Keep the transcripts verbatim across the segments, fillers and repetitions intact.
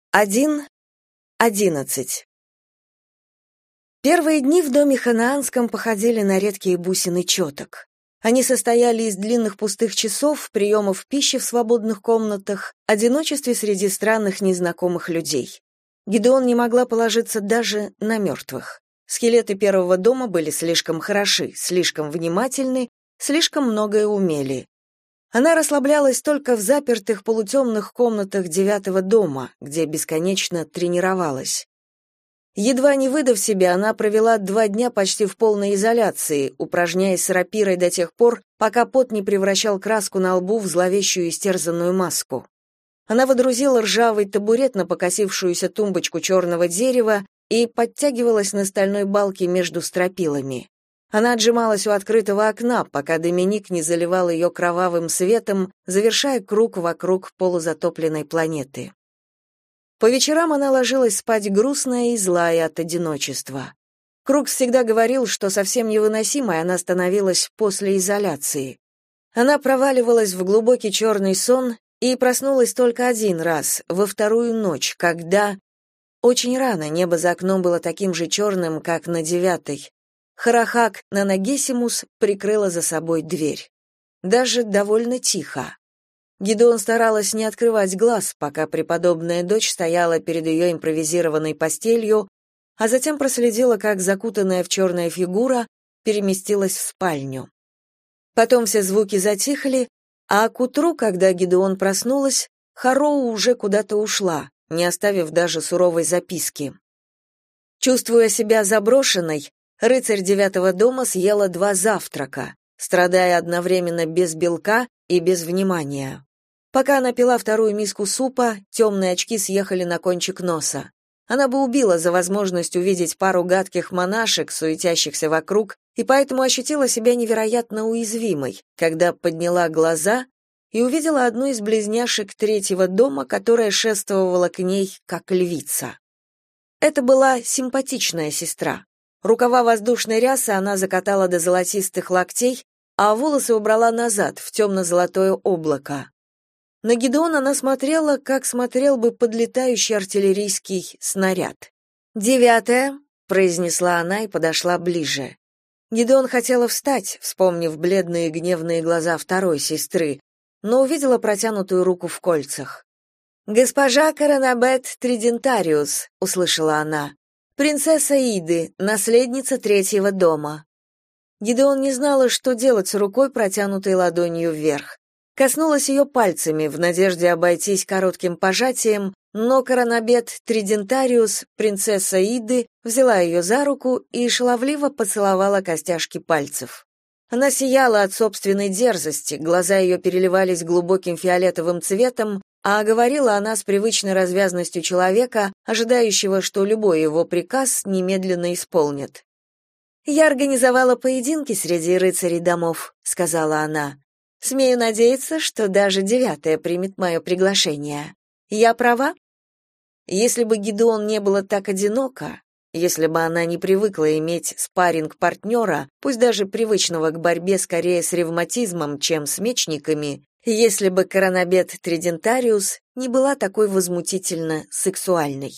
один одиннадцать. Первые дни в доме ханаанском походили на редкие бусины четок. Они состояли из длинных пустых часов, приемов пищи в свободных комнатах, одиночестве среди странных незнакомых людей. Гидеон не могла положиться даже на мертвых. Скелеты первого дома были слишком хороши, слишком внимательны, слишком многое умели. Она расслаблялась только в запертых полутемных комнатах девятого дома, где бесконечно тренировалась. Едва не выдав себя, она провела два дня почти в полной изоляции, упражняясь с рапирой до тех пор, пока пот не превращал краску на лбу в зловещую истерзанную маску. Она водрузила ржавый табурет на покосившуюся тумбочку черного дерева и подтягивалась на стальной балке между стропилами. Она отжималась у открытого окна, пока Доминик не заливал ее кровавым светом, завершая круг вокруг полузатопленной планеты. По вечерам она ложилась спать грустная и злая от одиночества. Круг всегда говорил, что совсем невыносимой она становилась после изоляции. Она проваливалась в глубокий черный сон и проснулась только один раз, во вторую ночь, когда... Очень рано небо за окном было таким же черным, как на девятой. Харахак Нанагесимус прикрыла за собой дверь. Даже довольно тихо. Гидеон старалась не открывать глаз, пока преподобная дочь стояла перед ее импровизированной постелью, а затем проследила, как закутанная в черная фигура переместилась в спальню. Потом все звуки затихли, а к утру, когда Гидеон проснулась, Хароу уже куда-то ушла, не оставив даже суровой записки. Чувствуя себя заброшенной, рыцарь девятого дома съела два завтрака, страдая одновременно без белка и без внимания. Пока она пила вторую миску супа, темные очки съехали на кончик носа. Она бы убила за возможность увидеть пару гадких монашек, суетящихся вокруг, и поэтому ощутила себя невероятно уязвимой, когда подняла глаза и увидела одну из близняшек третьего дома, которая шествовала к ней, как львица. Это была симпатичная сестра. Рукава воздушной рясы она закатала до золотистых локтей, а волосы убрала назад, в темно-золотое облако. На Гидеона она смотрела, как смотрел бы подлетающий артиллерийский снаряд. «Девятое», — произнесла она и подошла ближе. Гидеон хотела встать, вспомнив бледные гневные глаза второй сестры, но увидела протянутую руку в кольцах. «Госпожа Коронабет Тридентариус», — услышала она, — «принцесса Иды, наследница третьего дома». Гидеон не знала, что делать с рукой, протянутой ладонью вверх. Коснулась ее пальцами в надежде обойтись коротким пожатием, но Коронабет Тридентариус, принцесса Иды, взяла ее за руку и шаловливо поцеловала костяшки пальцев. Она сияла от собственной дерзости, глаза ее переливались глубоким фиолетовым цветом, а говорила она с привычной развязностью человека, ожидающего, что любой его приказ немедленно исполнят. «Я организовала поединки среди рыцарей домов», — сказала она. «Смею надеяться, что даже девятая примет мое приглашение. Я права?» Если бы Гидеон не было так одиноко, если бы она не привыкла иметь спарринг-партнера, пусть даже привычного к борьбе скорее с ревматизмом, чем с мечниками, если бы Коронабет Тридентариус не была такой возмутительно сексуальной.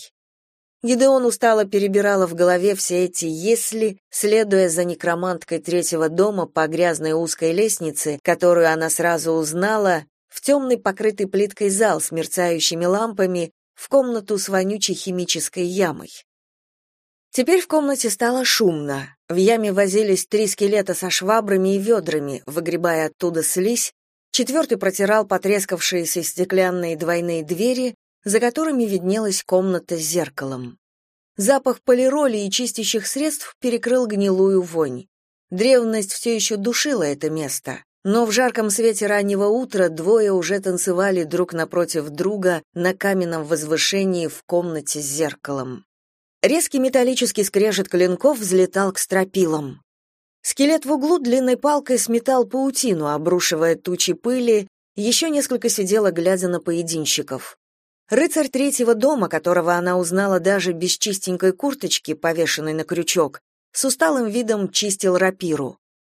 Гидеон устало перебирала в голове все эти «если», следуя за некроманткой третьего дома по грязной узкой лестнице, которую она сразу узнала, в темный покрытый плиткой зал с мерцающими лампами, в комнату с вонючей химической ямой. Теперь в комнате стало шумно. В яме возились три скелета со швабрами и ведрами, выгребая оттуда слизь, четвертый протирал потрескавшиеся стеклянные двойные двери, за которыми виднелась комната с зеркалом. Запах полироли и чистящих средств перекрыл гнилую вонь. Древность все еще душила это место, но в жарком свете раннего утра двое уже танцевали друг напротив друга на каменном возвышении в комнате с зеркалом. Резкий металлический скрежет клинков взлетал к стропилам. Скелет в углу длинной палкой сметал паутину, обрушивая тучи пыли, еще несколько сидело, глядя на поединщиков. Рыцарь третьего дома, которого она узнала даже без чистенькой курточки, повешенной на крючок, с усталым видом чистил рапиру.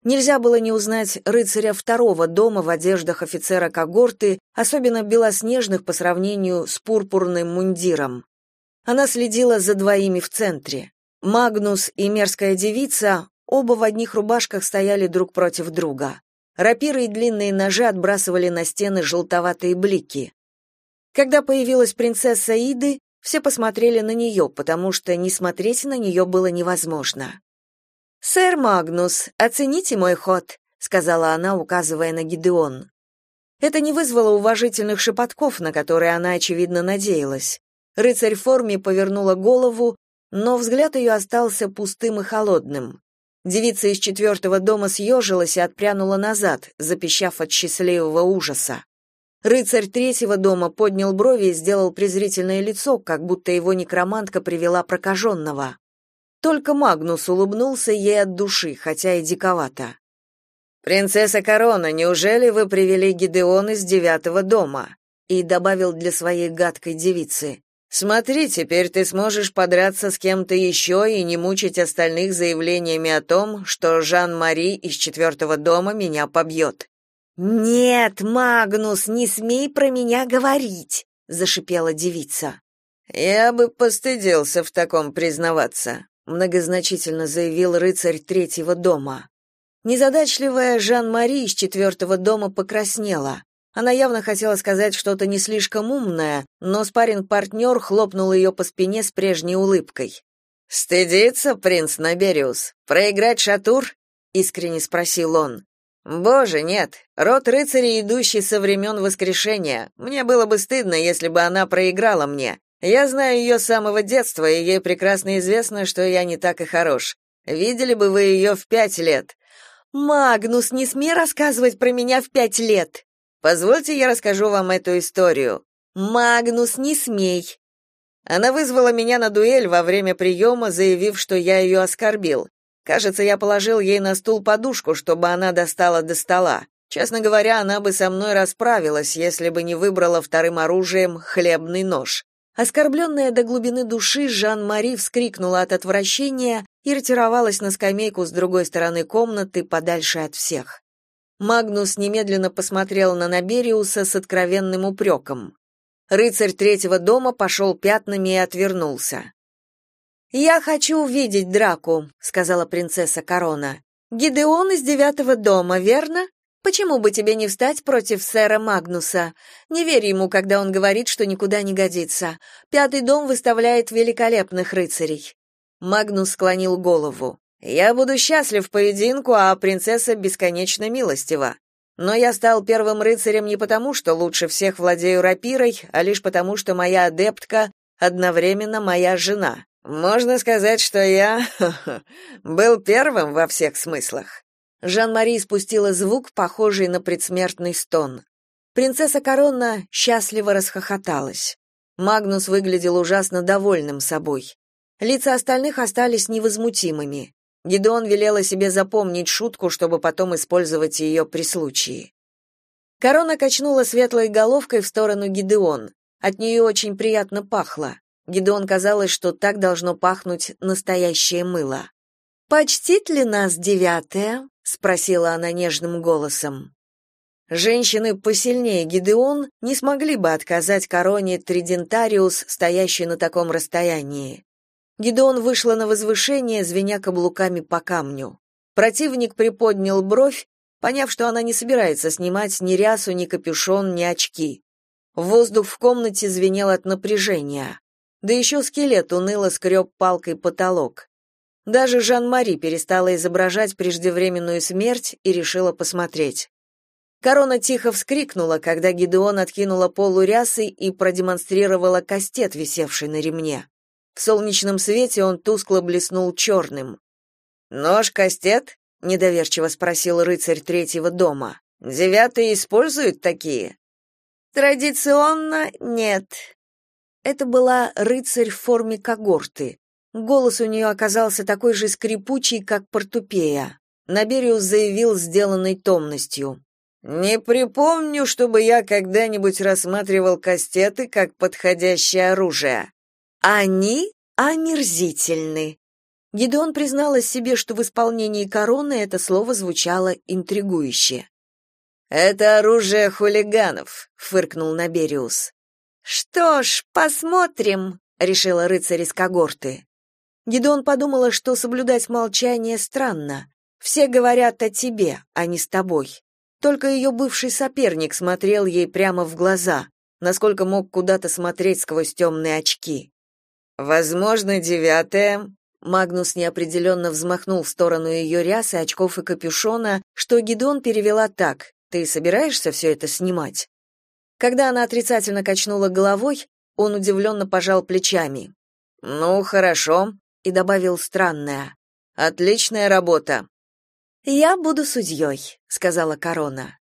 Нельзя было не узнать рыцаря второго дома в одеждах офицера когорты, особенно белоснежных по сравнению с пурпурным мундиром. Она следила за двоими в центре. Магнус и мерзкая девица оба в одних рубашках стояли друг против друга. Рапиры и длинные ножи отбрасывали на стены желтоватые блики. Когда появилась принцесса Иды, все посмотрели на нее, потому что не смотреть на нее было невозможно. «Сэр Магнус, оцените мой ход», — сказала она, указывая на Гидеон. Это не вызвало уважительных шепотков, на которые она, очевидно, надеялась. Рыцарь в форме повернула голову, но взгляд ее остался пустым и холодным. Девица из четвертого дома съежилась и отпрянула назад, запищав от счастливого ужаса. Рыцарь третьего дома поднял брови и сделал презрительное лицо, как будто его некромантка привела прокаженного. Только Магнус улыбнулся ей от души, хотя и диковато. «Принцесса Корона, неужели вы привели Гидеон из девятого дома?» И добавил для своей гадкой девицы. «Смотри, теперь ты сможешь подраться с кем-то еще и не мучить остальных заявлениями о том, что Жан-Мари из четвертого дома меня побьет». «Нет, Магнус, не смей про меня говорить», — зашипела девица. «Я бы постыдился в таком признаваться», — многозначительно заявил рыцарь третьего дома. Незадачливая Жан-Мари из четвертого дома покраснела. Она явно хотела сказать что-то не слишком умное, но спарринг-партнер хлопнул ее по спине с прежней улыбкой. «Стыдится, принц Набериус? Проиграть шатур?» — искренне спросил он. «Боже, нет. Род рыцарей, идущий со времен воскрешения. Мне было бы стыдно, если бы она проиграла мне. Я знаю ее с самого детства, и ей прекрасно известно, что я не так и хорош. Видели бы вы ее в пять лет». «Магнус, не смей рассказывать про меня в пять лет!» Позвольте, я расскажу вам эту историю. Магнус, не смей. Она вызвала меня на дуэль во время приема, заявив, что я ее оскорбил. Кажется, я положил ей на стул подушку, чтобы она достала до стола. Честно говоря, она бы со мной расправилась, если бы не выбрала вторым оружием хлебный нож. Оскорбленная до глубины души, Жан-Мари вскрикнула от отвращения и ретировалась на скамейку с другой стороны комнаты, подальше от всех. Магнус немедленно посмотрел на Набериуса с откровенным упреком. Рыцарь третьего дома пошел пятнами и отвернулся. «Я хочу увидеть драку», — сказала принцесса Корона. «Гидеон из девятого дома, верно? Почему бы тебе не встать против сэра Магнуса? Не верь ему, когда он говорит, что никуда не годится. Пятый дом выставляет великолепных рыцарей». Магнус склонил голову. «Я буду счастлив в поединку, а принцесса бесконечно милостива. Но я стал первым рыцарем не потому, что лучше всех владею рапирой, а лишь потому, что моя адептка одновременно моя жена. Можно сказать, что я был первым во всех смыслах». Жан-Мари спустила звук, похожий на предсмертный стон. Принцесса Корона счастливо расхохоталась. Магнус выглядел ужасно довольным собой. Лица остальных остались невозмутимыми. Гидеон велела себе запомнить шутку, чтобы потом использовать ее при случае. Корона качнула светлой головкой в сторону Гидеон. От нее очень приятно пахло. Гидеон казалось, что так должно пахнуть настоящее мыло. «Почтит ли нас девятая?» — спросила она нежным голосом. Женщины посильнее Гидеон не смогли бы отказать Короне Тридентариус, стоящей на таком расстоянии. Гидеон вышла на возвышение, звеня каблуками по камню. Противник приподнял бровь, поняв, что она не собирается снимать ни рясу, ни капюшон, ни очки. Воздух в комнате звенел от напряжения. Да еще скелет уныло скреб палкой потолок. Даже Жан-Мари перестала изображать преждевременную смерть и решила посмотреть. Корона тихо вскрикнула, когда Гидеон откинула полу рясы и продемонстрировала кастет, висевший на ремне. В солнечном свете он тускло блеснул черным. «Нож-кастет?» — недоверчиво спросил рыцарь третьего дома. «Девятые используют такие?» «Традиционно нет». Это была рыцарь в форме когорты. Голос у нее оказался такой же скрипучий, как портупея. Набериус заявил сделанной томностью. «Не припомню, чтобы я когда-нибудь рассматривал кастеты как подходящее оружие». «Они омерзительны». Гидеон призналась себе, что в исполнении короны это слово звучало интригующе. «Это оружие хулиганов», — фыркнул Набериус. «Что ж, посмотрим», — решила рыцарь из когорты. Гидеон подумала, что соблюдать молчание странно. Все говорят о тебе, а не с тобой. Только ее бывший соперник смотрел ей прямо в глаза, насколько мог куда-то смотреть сквозь темные очки. «Возможно, девятое...» Магнус неопределенно взмахнул в сторону ее рясы, очков и капюшона, что Гидеон перевела так: «Ты собираешься все это снимать?» Когда она отрицательно качнула головой, он удивленно пожал плечами. «Ну, хорошо», и добавил странное. «Отличная работа». «Я буду судьей», — сказала корона.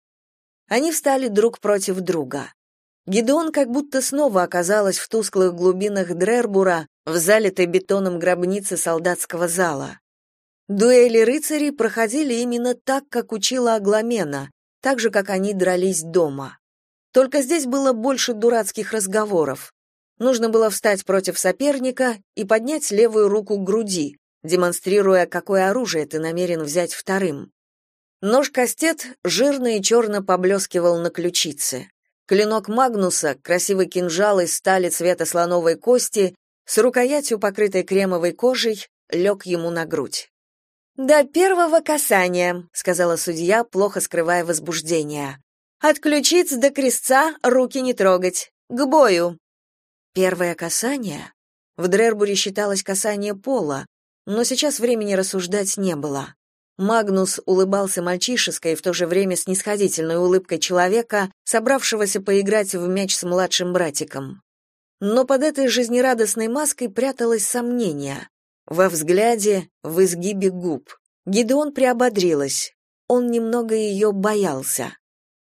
Они встали друг против друга. Гидеон как будто снова оказалась в тусклых глубинах Дрербура, в залитой бетоном гробнице солдатского зала. Дуэли рыцарей проходили именно так, как учила Агламена, так же, как они дрались дома. Только здесь было больше дурацких разговоров. Нужно было встать против соперника и поднять левую руку к груди, демонстрируя, какое оружие ты намерен взять вторым. Нож-кастет жирно и черно поблескивал на ключице. Клинок Магнуса, красивый кинжал из стали цвета слоновой кости, с рукоятью, покрытой кремовой кожей, лег ему на грудь. «До первого касания», — сказала судья, плохо скрывая возбуждение. «От ключиц до крестца руки не трогать. К бою». Первое касание? В Дрербуре считалось касание пола, но сейчас времени рассуждать не было. Магнус улыбался мальчишеской и в то же время снисходительной улыбкой человека, собравшегося поиграть в мяч с младшим братиком. Но под этой жизнерадостной маской пряталось сомнение. Во взгляде, в изгибе губ. Гидеон приободрилась. Он немного ее боялся.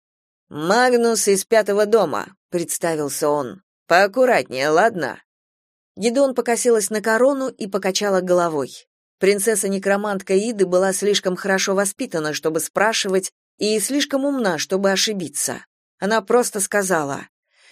«Магнус из пятого дома», — представился он. «Поаккуратнее, ладно?» Гидеон покосилась на корону и покачала головой. Принцесса-некромантка Иды была слишком хорошо воспитана, чтобы спрашивать, и слишком умна, чтобы ошибиться. Она просто сказала: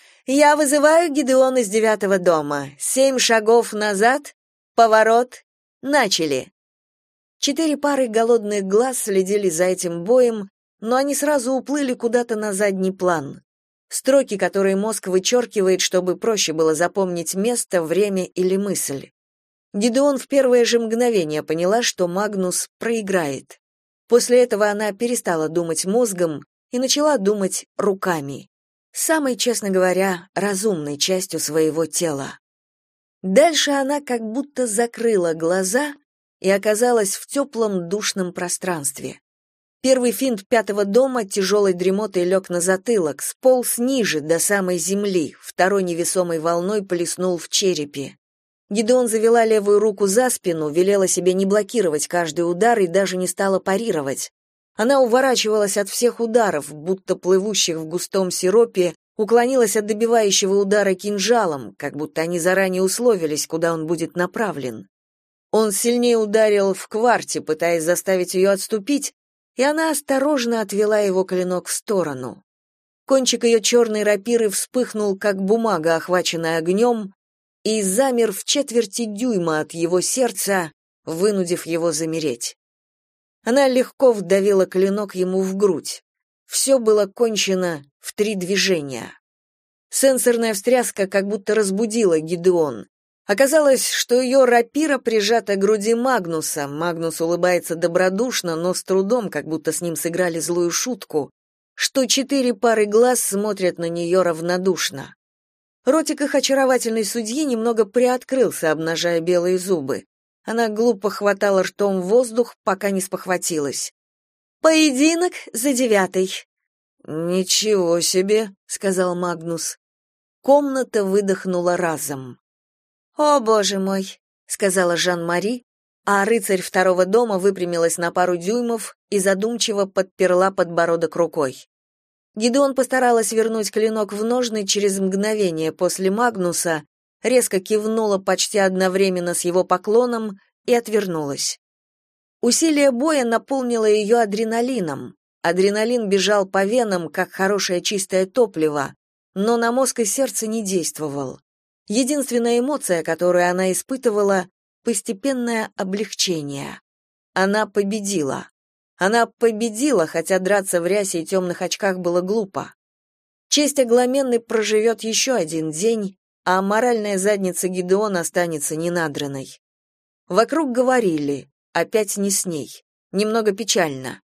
«Я вызываю Гидеона из девятого дома. Семь шагов назад, поворот, начали». Четыре пары голодных глаз следили за этим боем, но они сразу уплыли куда-то на задний план. Строки, которые мозг вычеркивает, чтобы проще было запомнить место, время или мысль. Гидеон в первое же мгновение поняла, что Магнус проиграет. После этого она перестала думать мозгом и начала думать руками. Самой, честно говоря, разумной частью своего тела. Дальше она как будто закрыла глаза и оказалась в теплом душном пространстве. Первый финт пятого дома тяжелой дремотой лег на затылок, сполз ниже, до самой земли, второй невесомой волной плеснул в черепе. Гидеон завела левую руку за спину, велела себе не блокировать каждый удар и даже не стала парировать. Она уворачивалась от всех ударов, будто плывущих в густом сиропе, уклонилась от добивающего удара кинжалом, как будто они заранее условились, куда он будет направлен. Он сильнее ударил в кварте, пытаясь заставить ее отступить, и она осторожно отвела его клинок в сторону. Кончик ее черной рапиры вспыхнул, как бумага, охваченная огнем, и замер в четверти дюйма от его сердца, вынудив его замереть. Она легко вдавила клинок ему в грудь. Все было кончено в три движения. Сенсорная встряска как будто разбудила Гидеон. Оказалось, что ее рапира прижата к груди Магнуса. Магнус улыбается добродушно, но с трудом, как будто с ним сыграли злую шутку, что четыре пары глаз смотрят на нее равнодушно. Ротик их очаровательной судьи немного приоткрылся, обнажая белые зубы. Она глупо хватала ртом воздух, пока не спохватилась. «Поединок за девятый». «Ничего себе», — сказал Магнус. Комната выдохнула разом. «О, боже мой», — сказала Жан-Мари, а рыцарь второго дома выпрямилась на пару дюймов и задумчиво подперла подбородок рукой. Гидеон постаралась вернуть клинок в ножны через мгновение после Магнуса, резко кивнула почти одновременно с его поклоном и отвернулась. Усилие боя наполнило ее адреналином. Адреналин бежал по венам, как хорошее чистое топливо, но на мозг и сердце не действовал. Единственная эмоция, которую она испытывала, постепенное облегчение. Она победила. Она победила, хотя драться в рясе и темных очках было глупо. Честь Агламенны проживет еще один день, а моральная задница Гидеона останется ненадранной. Вокруг говорили, опять не с ней, немного печально.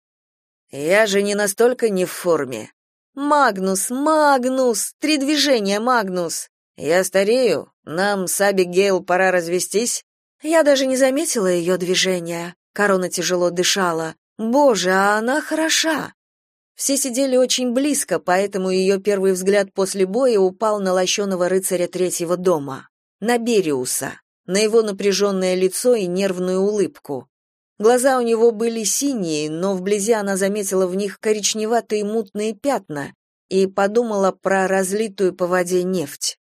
«Я же не настолько не в форме». «Магнус, Магнус! Три движения, Магнус!» «Я старею, нам с Абигейл пора развестись». Я даже не заметила ее движения. Корона тяжело дышала. Боже, а она хороша. Все сидели очень близко, поэтому ее первый взгляд после боя упал на лощеного рыцаря третьего дома, на Бериуса, на его напряженное лицо и нервную улыбку. Глаза у него были синие, но вблизи она заметила в них коричневатые мутные пятна и подумала про разлитую по воде нефть.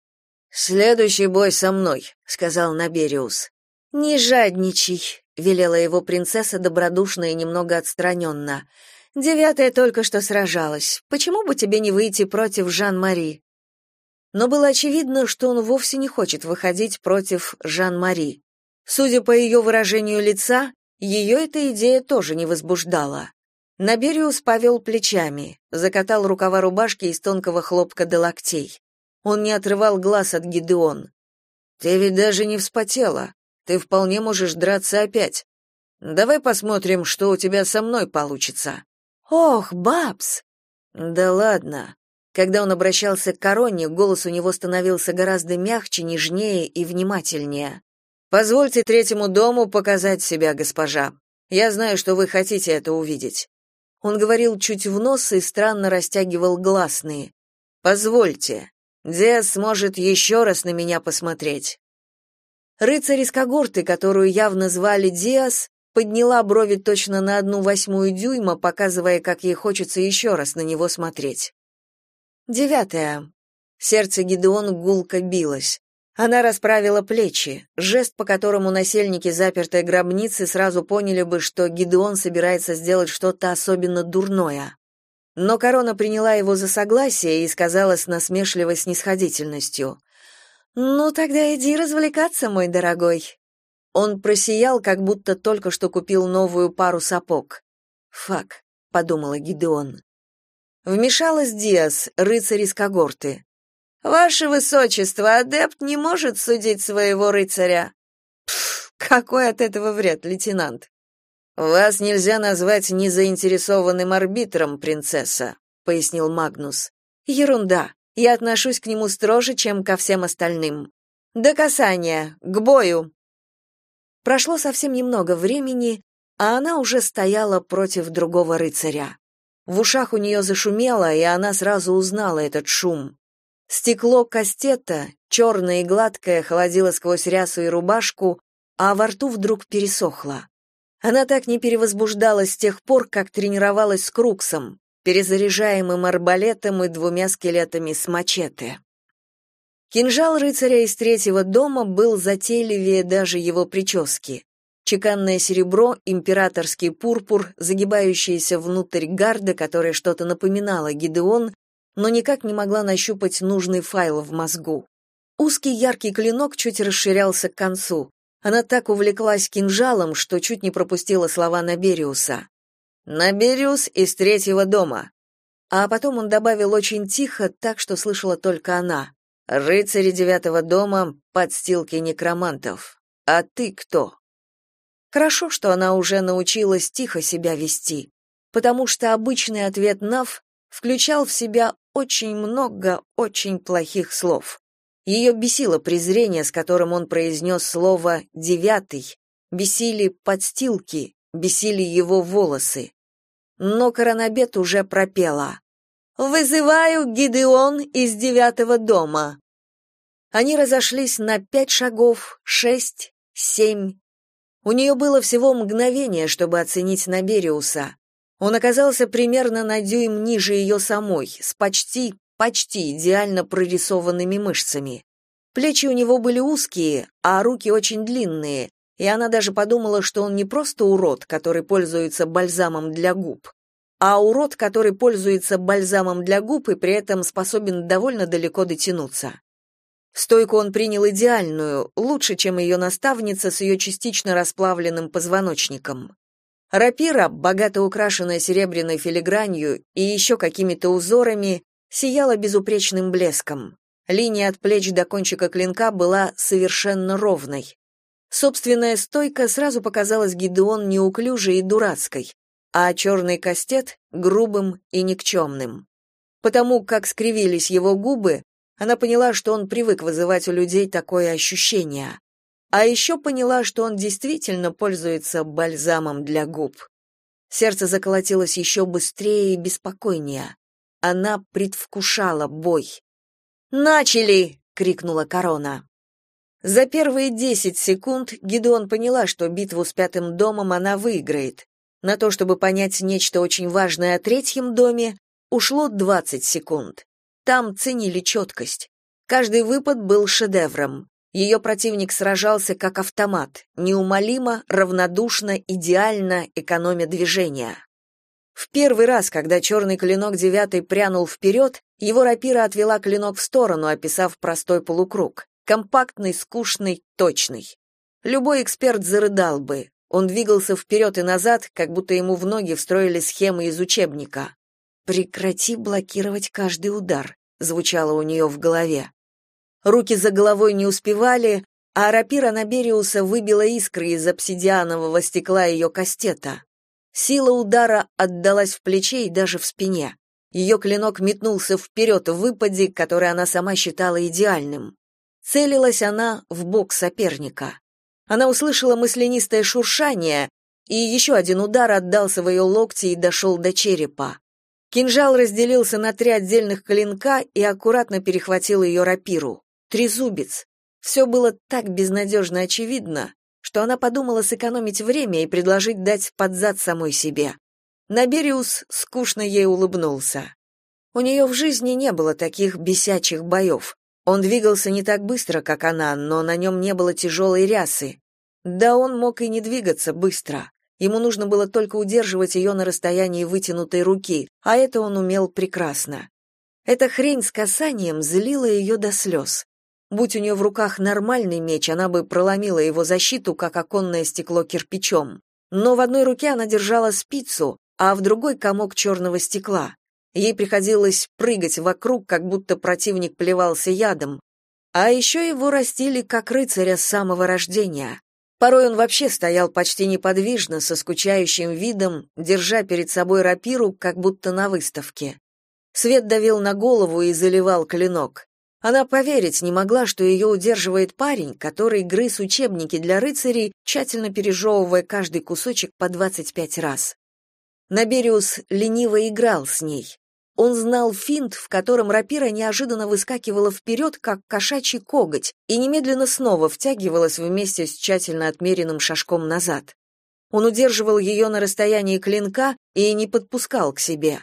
«Следующий бой со мной», — сказал Набериус. «Не жадничай», — велела его принцесса добродушно и немного отстраненно. «Девятая только что сражалась. Почему бы тебе не выйти против Жан-Мари?» Но было очевидно, что он вовсе не хочет выходить против Жан-Мари. Судя по ее выражению лица, ее эта идея тоже не возбуждала. Набериус повел плечами, закатал рукава рубашки из тонкого хлопка до локтей. Он не отрывал глаз от Гидеон. «Ты ведь даже не вспотела. Ты вполне можешь драться опять. Давай посмотрим, что у тебя со мной получится». «Ох, Бабс!» «Да ладно». Когда он обращался к Короне, голос у него становился гораздо мягче, нежнее и внимательнее. «Позвольте третьему дому показать себя, госпожа. Я знаю, что вы хотите это увидеть». Он говорил чуть в нос и странно растягивал гласные. «Позвольте. Диас сможет еще раз на меня посмотреть». Рыцарь из когорты, которую явно звали Диас, подняла брови точно на одну восьмую дюйма, показывая, как ей хочется еще раз на него смотреть. Девятое. Сердце Гидеон гулко билось. Она расправила плечи, жест, по которому насельники запертой гробницы сразу поняли бы, что Гидеон собирается сделать что-то особенно дурное. Но Корона приняла его за согласие и сказала с насмешливой снисходительностью: «Ну, тогда иди развлекаться, мой дорогой». Он просиял, как будто только что купил новую пару сапог. «Фак», — подумала Гидеон. Вмешалась Диас, рыцарь из когорты. «Ваше высочество, адепт не может судить своего рыцаря». «Пф, какой от этого вред, лейтенант?» «Вас нельзя назвать незаинтересованным арбитром, принцесса», — пояснил Магнус. «Ерунда. Я отношусь к нему строже, чем ко всем остальным. До касания, к бою». Прошло совсем немного времени, а она уже стояла против другого рыцаря. В ушах у нее зашумело, и она сразу узнала этот шум. Стекло кастета, черное и гладкое, холодило сквозь рясу и рубашку, а во рту вдруг пересохло. Она так не перевозбуждалась с тех пор, как тренировалась с Круксом, перезаряжаемым арбалетом и двумя скелетами с мачете. Кинжал рыцаря из третьего дома был затейливее даже его прически. Чеканное серебро, императорский пурпур, загибающаяся внутрь гарда, которая что-то напоминала Гидеон, но никак не могла нащупать нужный файл в мозгу. Узкий яркий клинок чуть расширялся к концу. Она так увлеклась кинжалом, что чуть не пропустила слова Набериуса. «Набериус из третьего дома». А потом он добавил очень тихо, так что слышала только она. «Рыцари девятого дома, подстилки некромантов. А ты кто?» Хорошо, что она уже научилась тихо себя вести, потому что обычный ответ Нав включал в себя очень много очень плохих слов. Ее бесило презрение, с которым он произнес слово «девятый», бесили подстилки, бесили его волосы. Но Коронабет уже пропела: «Вызываю Гидеон из девятого дома». Они разошлись на пять шагов, шесть, семь. У нее было всего мгновение, чтобы оценить Набериуса. Он оказался примерно на дюйм ниже ее самой, с почти, почти идеально прорисованными мышцами. Плечи у него были узкие, а руки очень длинные, и она даже подумала, что он не просто урод, который пользуется бальзамом для губ, а урод, который пользуется бальзамом для губ и при этом способен довольно далеко дотянуться. Стойку он принял идеальную, лучше, чем ее наставница с ее частично расплавленным позвоночником. Рапира, богато украшенная серебряной филигранью и еще какими-то узорами, сияла безупречным блеском. Линия от плеч до кончика клинка была совершенно ровной. Собственная стойка сразу показалась Гидеон неуклюжей и дурацкой, а черный кастет — грубым и никчемным. Потому как скривились его губы, она поняла, что он привык вызывать у людей такое ощущение. А еще поняла, что он действительно пользуется бальзамом для губ. Сердце заколотилось еще быстрее и беспокойнее. Она предвкушала бой. «Начали!» — крикнула Корона. За первые десять секунд Гидеон поняла, что битву с Пятым домом она выиграет. На то, чтобы понять нечто очень важное о Третьем доме, ушло двадцать секунд. Там ценили четкость. Каждый выпад был шедевром. Ее противник сражался как автомат, неумолимо, равнодушно, идеально, экономя движения. В первый раз, когда черный клинок девятый прянул вперед, его рапира отвела клинок в сторону, описав простой полукруг. Компактный, скучный, точный. Любой эксперт зарыдал бы. Он двигался вперед и назад, как будто ему в ноги встроили схемы из учебника. «Прекрати блокировать каждый удар», — звучало у нее в голове. Руки за головой не успевали, а рапира Набериуса выбила искры из обсидианового стекла ее кастета. Сила удара отдалась в плече и даже в спине. Ее клинок метнулся вперед в выпаде, который она сама считала идеальным. Целилась она в бок соперника. Она услышала мысленистое шуршание, и еще один удар отдался в ее локти и дошел до черепа. Кинжал разделился на три отдельных клинка и аккуратно перехватил ее рапиру. Трезубец. Все было так безнадежно очевидно, что она подумала сэкономить время и предложить дать под зад самой себе. Набериус скучно ей улыбнулся. У нее в жизни не было таких бесячих боев. Он двигался не так быстро, как она, но на нем не было тяжелой рясы. Да он мог и не двигаться быстро. Ему нужно было только удерживать ее на расстоянии вытянутой руки, а это он умел прекрасно. Эта хрень с касанием злила ее до слез. Будь у нее в руках нормальный меч, она бы проломила его защиту, как оконное стекло кирпичом. Но в одной руке она держала спицу, а в другой — комок черного стекла. Ей приходилось прыгать вокруг, как будто противник плевался ядом. А еще его растили как рыцаря с самого рождения. Порой он вообще стоял почти неподвижно, со скучающим видом, держа перед собой рапиру, как будто на выставке. Свет давил на голову и заливал клинок. Она поверить не могла, что ее удерживает парень, который грыз учебники для рыцарей, тщательно пережевывая каждый кусочек по двадцать пять раз. Набериус лениво играл с ней. Он знал финт, в котором рапира неожиданно выскакивала вперед, как кошачий коготь, и немедленно снова втягивалась вместе с тщательно отмеренным шажком назад. Он удерживал ее на расстоянии клинка и не подпускал к себе.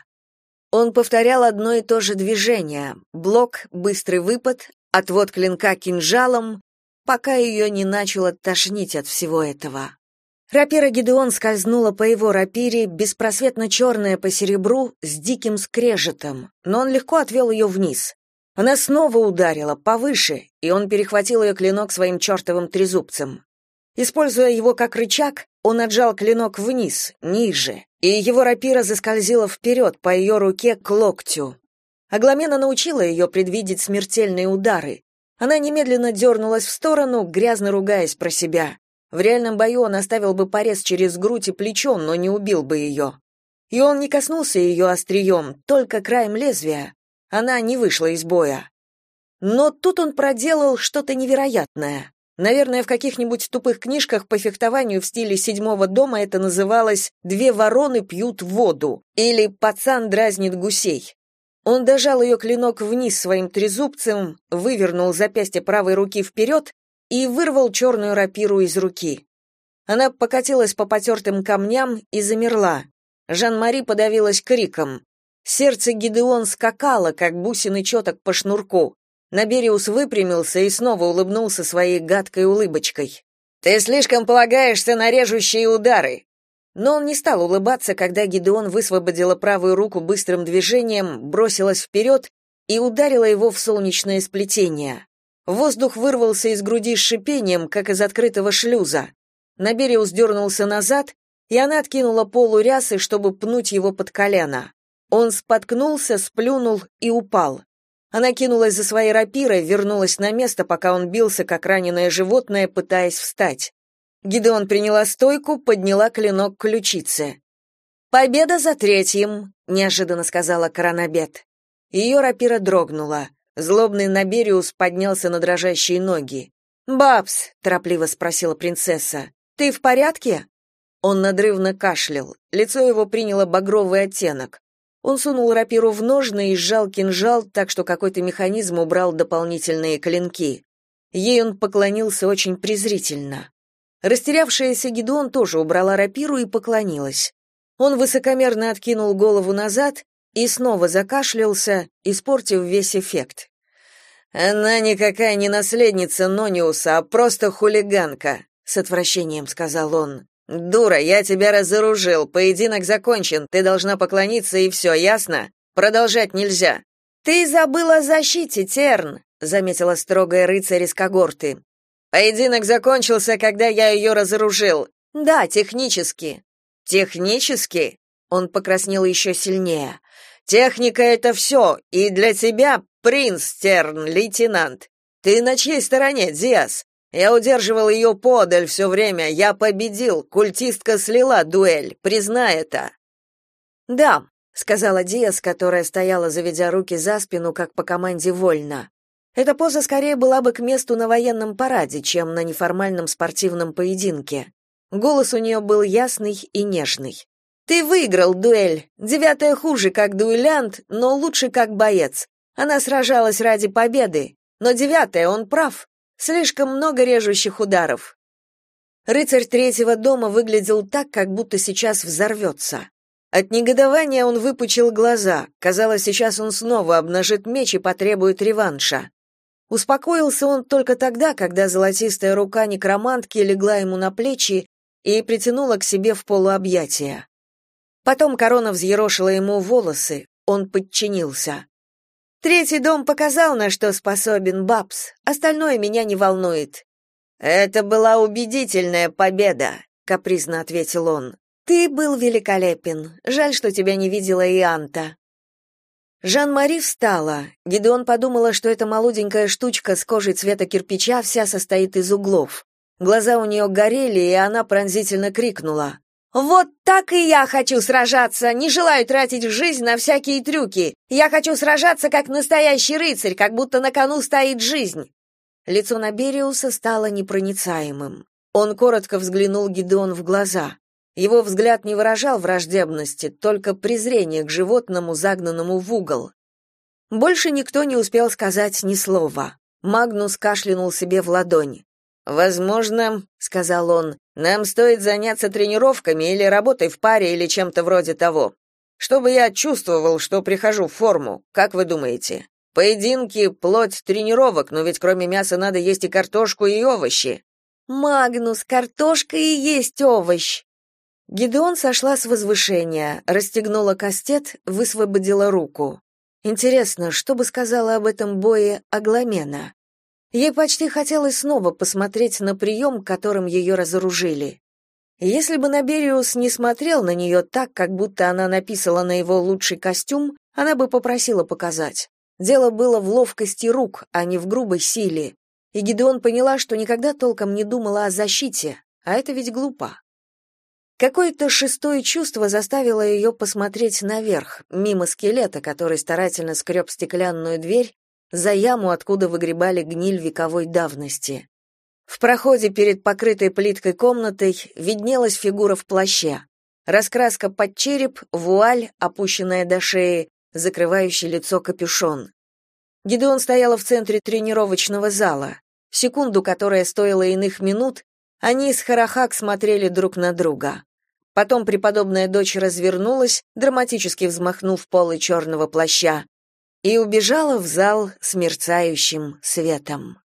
Он повторял одно и то же движение: блок, быстрый выпад, отвод клинка кинжалом, пока ее не начало тошнить от всего этого. Рапира Гидеон скользнула по его рапире, беспросветно черная по серебру, с диким скрежетом, но он легко отвел ее вниз. Она снова ударила, повыше, и он перехватил ее клинок своим чертовым трезубцем. Используя его как рычаг, он отжал клинок вниз, ниже, и его рапира заскользила вперед по ее руке к локтю. Агламена научила ее предвидеть смертельные удары. Она немедленно дернулась в сторону, грязно ругаясь про себя. В реальном бою он оставил бы порез через грудь и плечо, но не убил бы ее. И он не коснулся ее острием, только краем лезвия. Она не вышла из боя. Но тут он проделал что-то невероятное. Наверное, в каких-нибудь тупых книжках по фехтованию в стиле седьмого дома это называлось «две вороны пьют воду» или «пацан дразнит гусей». Он дожал ее клинок вниз своим трезубцем, вывернул запястье правой руки вперед и вырвал черную рапиру из руки. Она покатилась по потертым камням и замерла. Жан-Мари подавилась криком. Сердце Гидеон скакало, как бусины четок по шнурку. Набериус выпрямился и снова улыбнулся своей гадкой улыбочкой. «Ты слишком полагаешься на режущие удары!» Но он не стал улыбаться, когда Гидеон высвободила правую руку быстрым движением, бросилась вперед и ударила его в солнечное сплетение. Воздух вырвался из груди с шипением, как из открытого шлюза. Набериус дернулся назад, и она откинула полу рясы, чтобы пнуть его под колено. Он споткнулся, сплюнул и упал. Она кинулась за своей рапирой, вернулась на место, пока он бился, как раненое животное, пытаясь встать. Гидеон приняла стойку, подняла клинок к ключице. «Победа за третьим», — неожиданно сказала Коронабет. Ее рапира дрогнула. Злобный Набериус поднялся на дрожащие ноги. «Бабс», — торопливо спросила принцесса, — «ты в порядке?» Он надрывно кашлял. Лицо его приняло багровый оттенок. Он сунул рапиру в ножны и сжал кинжал, так что какой-то механизм убрал дополнительные клинки. Ей он поклонился очень презрительно. Растерявшаяся Гидеон тоже убрала рапиру и поклонилась. Он высокомерно откинул голову назад и снова закашлялся, испортив весь эффект. «Она никакая не наследница Нониуса, а просто хулиганка», — с отвращением сказал он. «Дура, я тебя разоружил, поединок закончен, ты должна поклониться и все, ясно? Продолжать нельзя». «Ты забыла о защите, Терн», — заметила строгая рыцарь из когорты. «Поединок закончился, когда я ее разоружил». «Да, технически». «Технически?» — он покраснел еще сильнее. «Техника — это все, и для тебя, принц Терн, лейтенант. Ты на чьей стороне, Диас? Я удерживал ее подаль все время, я победил, культистка слила дуэль, признай это». «Да», — сказала Диас, которая стояла, заведя руки за спину, как по команде вольно. Эта поза скорее была бы к месту на военном параде, чем на неформальном спортивном поединке. Голос у нее был ясный и нежный. «Ты выиграл дуэль. Девятая хуже как дуэлянт, но лучше как боец. Она сражалась ради победы. Но девятая, он прав. Слишком много режущих ударов». Рыцарь третьего дома выглядел так, как будто сейчас взорвется. От негодования он выпучил глаза. Казалось, сейчас он снова обнажит меч и потребует реванша. Успокоился он только тогда, когда золотистая рука некромантки легла ему на плечи и притянула к себе в полуобъятия. Потом корона взъерошила ему волосы, он подчинился. «Третий дом показал, на что способен Бабс, остальное меня не волнует». «Это была убедительная победа», — капризно ответил он. «Ты был великолепен, жаль, что тебя не видела и Анта». Жан-Мари встала. Гидеон подумала, что эта молоденькая штучка с кожей цвета кирпича вся состоит из углов. Глаза у нее горели, и она пронзительно крикнула. «Вот так и я хочу сражаться! Не желаю тратить жизнь на всякие трюки! Я хочу сражаться как настоящий рыцарь, как будто на кону стоит жизнь!» Лицо Набериуса стало непроницаемым. Он коротко взглянул Гидеон в глаза. Его взгляд не выражал враждебности, только презрение к животному, загнанному в угол. Больше никто не успел сказать ни слова. Магнус кашлянул себе в ладонь. «Возможно, — сказал он, — нам стоит заняться тренировками или работой в паре или чем-то вроде того, чтобы я чувствовал, что прихожу в форму. Как вы думаете? Поединки — плоть тренировок, но ведь кроме мяса надо есть и картошку, и овощи». «Магнус, картошка и есть овощ!» Гидеон сошла с возвышения, расстегнула кастет, высвободила руку. Интересно, что бы сказала об этом бое Агламена? Ей почти хотелось снова посмотреть на прием, которым ее разоружили. Если бы Набериус не смотрел на нее так, как будто она написала на его лучший костюм, она бы попросила показать. Дело было в ловкости рук, а не в грубой силе. И Гидеон поняла, что никогда толком не думала о защите, а это ведь глупо. Какое-то шестое чувство заставило ее посмотреть наверх, мимо скелета, который старательно скреб стеклянную дверь, за яму, откуда выгребали гниль вековой давности. В проходе перед покрытой плиткой комнатой виднелась фигура в плаще. Раскраска под череп, вуаль, опущенная до шеи, закрывающий лицо капюшон. Гидеон стояла в центре тренировочного зала. Секунду, которая стоила иных минут, они с Харахак смотрели друг на друга. Потом преподобная дочь развернулась, драматически взмахнув полой черного плаща, и убежала в зал с мерцающим светом.